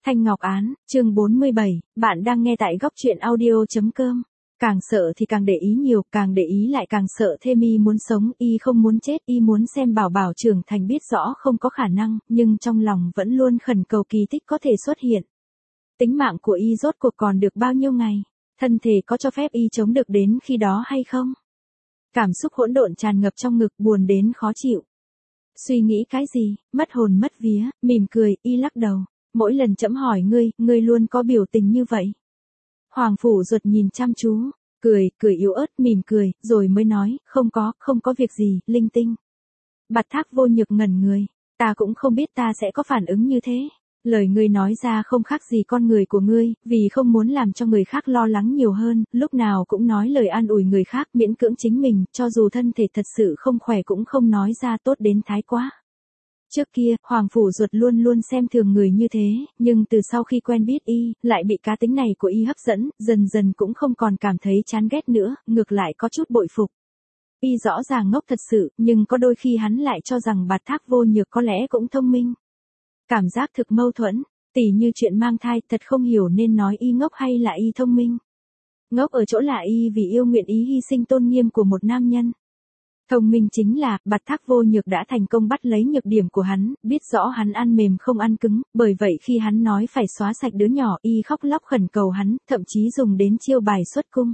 Thanh Ngọc Án, chương 47, bạn đang nghe tại góc truyện audio.com. Càng sợ thì càng để ý nhiều, càng để ý lại càng sợ thêm. Y muốn sống, y không muốn chết, y muốn xem Bảo Bảo trưởng thành, biết rõ không có khả năng, nhưng trong lòng vẫn luôn khẩn cầu kỳ tích có thể xuất hiện. Tính mạng của y rốt cuộc còn được bao nhiêu ngày? Thân thể có cho phép y chống được đến khi đó hay không? Cảm xúc hỗn độn tràn ngập trong ngực, buồn đến khó chịu. Suy nghĩ cái gì, mất hồn mất vía, mỉm cười, y lắc đầu. Mỗi lần trẫm hỏi ngươi luôn có biểu tình như vậy. Hoàng Phủ Duật nhìn chăm chú, cười yếu ớt, mỉm cười, rồi mới nói, không có việc gì, linh tinh. Bạt Thác Vô Nhược ngẩn người, ta cũng không biết ta sẽ có phản ứng như thế. Lời ngươi nói ra không khác gì con người của ngươi, vì không muốn làm cho người khác lo lắng nhiều hơn, lúc nào cũng nói lời an ủi người khác, miễn cưỡng chính mình, cho dù thân thể thật sự không khỏe cũng không nói ra, tốt đến thái quá. Trước kia, Hoàng Phủ Duật luôn luôn xem thường người như thế, nhưng từ sau khi quen biết y, lại bị cá tính này của y hấp dẫn, dần dần cũng không còn cảm thấy chán ghét nữa, ngược lại có chút bội phục. Y rõ ràng ngốc thật sự, nhưng có đôi khi hắn lại cho rằng Bạt Thác Vô Nhược có lẽ cũng thông minh. Cảm giác thực mâu thuẫn, tỉ như chuyện mang thai, thật không hiểu nên nói y ngốc hay là y thông minh. Ngốc ở chỗ là y vì yêu nguyện ý hy sinh tôn nghiêm của một nam nhân. Thông minh chính là, Bạt Thác Vô Nhược đã thành công bắt lấy nhược điểm của hắn, biết rõ hắn ăn mềm không ăn cứng, bởi vậy khi hắn nói phải xóa sạch đứa nhỏ, y khóc lóc khẩn cầu hắn, thậm chí dùng đến chiêu bài xuất cung.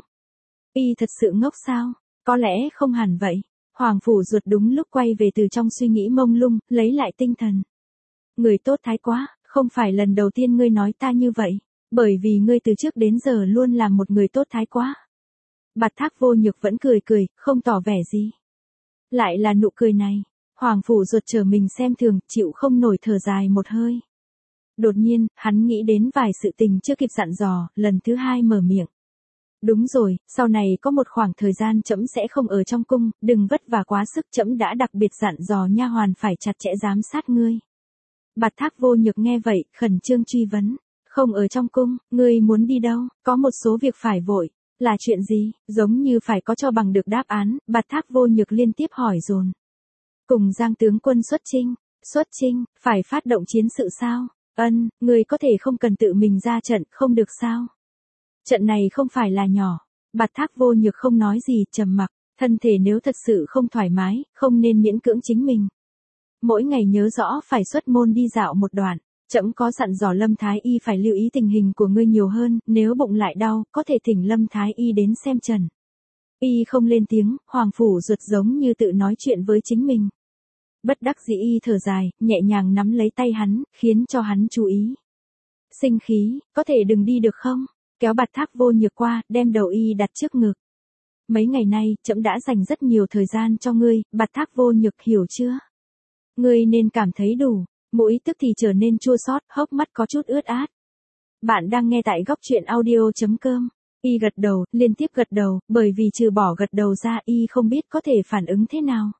Y thật sự ngốc sao? Có lẽ không hẳn vậy. Hoàng Phủ Duật đúng lúc quay về từ trong suy nghĩ mông lung, lấy lại tinh thần. Người tốt thái quá, không phải lần đầu tiên ngươi nói ta như vậy, bởi vì ngươi từ trước đến giờ luôn là một người tốt thái quá. Bạt Thác Vô Nhược vẫn cười, không tỏ vẻ gì. Lại là nụ cười này, Hoàng Phủ Duật trở mình xem thường, chịu không nổi, thở dài một hơi. Đột nhiên, hắn nghĩ đến vài sự tình chưa kịp dặn dò, lần thứ hai mở miệng. Đúng rồi, sau này có một khoảng thời gian trẫm sẽ không ở trong cung, đừng vất vả quá sức, trẫm đã đặc biệt dặn dò nha hoàn phải chặt chẽ giám sát ngươi. Bạt Thác Vô Nhược nghe vậy, khẩn trương truy vấn. Không ở trong cung, ngươi muốn đi đâu, có một số việc phải vội. Là chuyện gì, giống như phải có cho bằng được đáp án, Bạt Thác Vô Nhược liên tiếp hỏi dồn. Cùng Giang tướng quân xuất chinh, phải phát động chiến sự sao? Ngươi có thể không cần tự mình ra trận, không được sao? Trận này không phải là nhỏ. Bạt Thác Vô Nhược không nói gì, trầm mặc, thân thể nếu thật sự không thoải mái, không nên miễn cưỡng chính mình. Mỗi ngày nhớ rõ phải xuất môn đi dạo một đoạn. Trẫm có dặn dò Lâm Thái Y phải lưu ý tình hình của ngươi nhiều hơn, nếu bụng lại đau, có thể thỉnh Lâm Thái Y đến xem trần. Y không lên tiếng, Hoàng Phủ Duật giống như tự nói chuyện với chính mình. Bất đắc dĩ y thở dài, nhẹ nhàng nắm lấy tay hắn, khiến cho hắn chú ý. Sinh khí, có thể đừng đi được không? Kéo Bạt Thác Vô Nhược qua, đem đầu y đặt trước ngực. Mấy ngày nay, trẫm đã dành rất nhiều thời gian cho ngươi, Bạt Thác Vô Nhược, hiểu chưa? Ngươi nên cảm thấy đủ. Mũi tức thì trở nên chua xót, hốc mắt có chút ướt át. Bạn đang nghe tại góc truyện audio.com. Y gật đầu, liên tiếp gật đầu, bởi vì trừ bỏ gật đầu ra y không biết có thể phản ứng thế nào.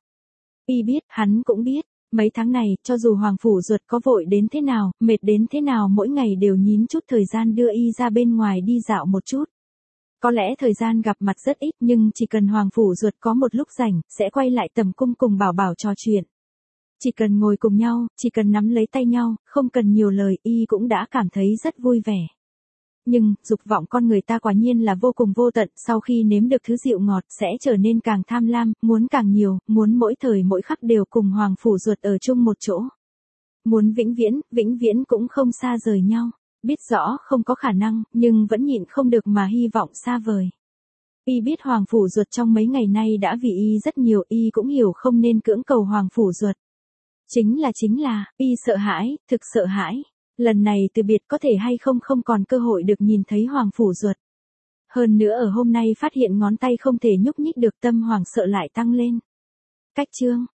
Y biết, hắn cũng biết, mấy tháng này, cho dù Hoàng Phủ Duật có vội đến thế nào, mệt đến thế nào, mỗi ngày đều nhín chút thời gian đưa y ra bên ngoài đi dạo một chút. Có lẽ thời gian gặp mặt rất ít, nhưng chỉ cần Hoàng Phủ Duật có một lúc rảnh, sẽ quay lại tầm cung cùng Bảo Bảo trò chuyện. Chỉ cần ngồi cùng nhau, chỉ cần nắm lấy tay nhau, không cần nhiều lời, y cũng đã cảm thấy rất vui vẻ. Nhưng, dục vọng con người ta quả nhiên là vô cùng vô tận, sau khi nếm được thứ dịu ngọt, sẽ trở nên càng tham lam, muốn càng nhiều, muốn mỗi thời mỗi khắc đều cùng Hoàng Phủ Duật ở chung một chỗ. Muốn vĩnh viễn cũng không xa rời nhau. Biết rõ không có khả năng, nhưng vẫn nhịn không được mà hy vọng xa vời. Y biết Hoàng Phủ Duật trong mấy ngày nay đã vì y rất nhiều, y cũng hiểu không nên cưỡng cầu Hoàng Phủ Duật. Chính là, y sợ hãi, thực sợ hãi. Lần này từ biệt có thể hay không còn cơ hội được nhìn thấy Hoàng Phủ Duật. Hơn nữa ở hôm nay phát hiện ngón tay không thể nhúc nhích được, tâm hoàng sợ lại tăng lên. Cách chương.